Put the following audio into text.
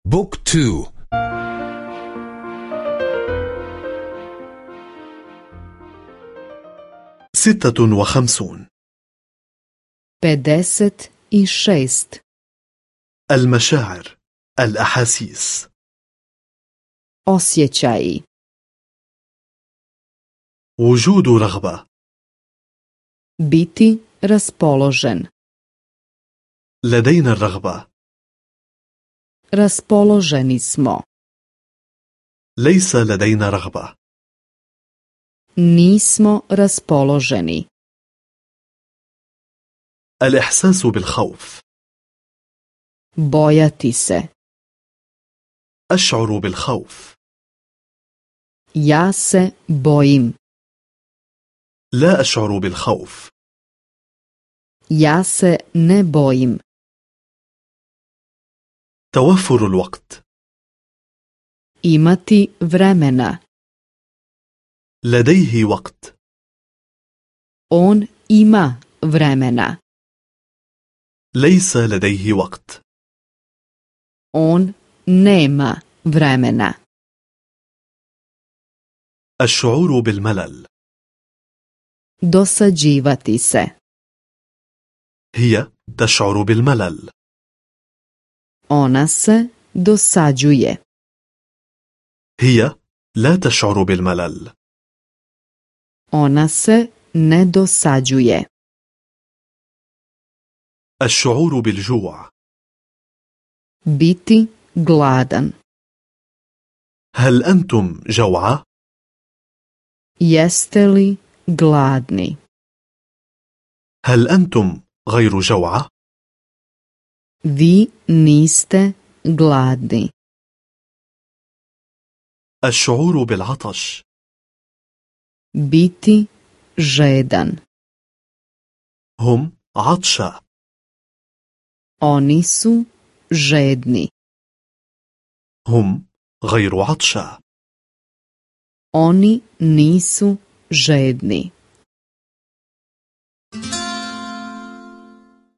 بوك تو. 56. 56. المشاعر، الأحاسيس. Osjećaji. وجود رغبة. Biti raspoložen. لدينا الرغبة. Raspoloženi smo. ليس لدينا رغبة. Nismo raspoloženi. الإحساس بالخوف. Bojati se. أشعر بالخوف. Ja se bojim. لا أشعر بالخوف. Ja se ne bojim. توفر الوقت. Imati vremena. لديه وقت. On ima vremena. ليس لديه وقت. On nema vremena. الشعور بالملل. Dosađivati se. هي تشعر بالملل. Ona se dosađuje. هي لا تشعر بالملل. Ona se ne dosađuje. الشعور بالجوع. Biti gladan. هل أنتم جوعى؟ Jeste li gladni? هل أنتم غير جوعى؟ Vi niste gladni. الشعور بالعطش. Biti žedan. هم عطشى. Oni su žedni. هم غير عطشى. Oni nisu žedni.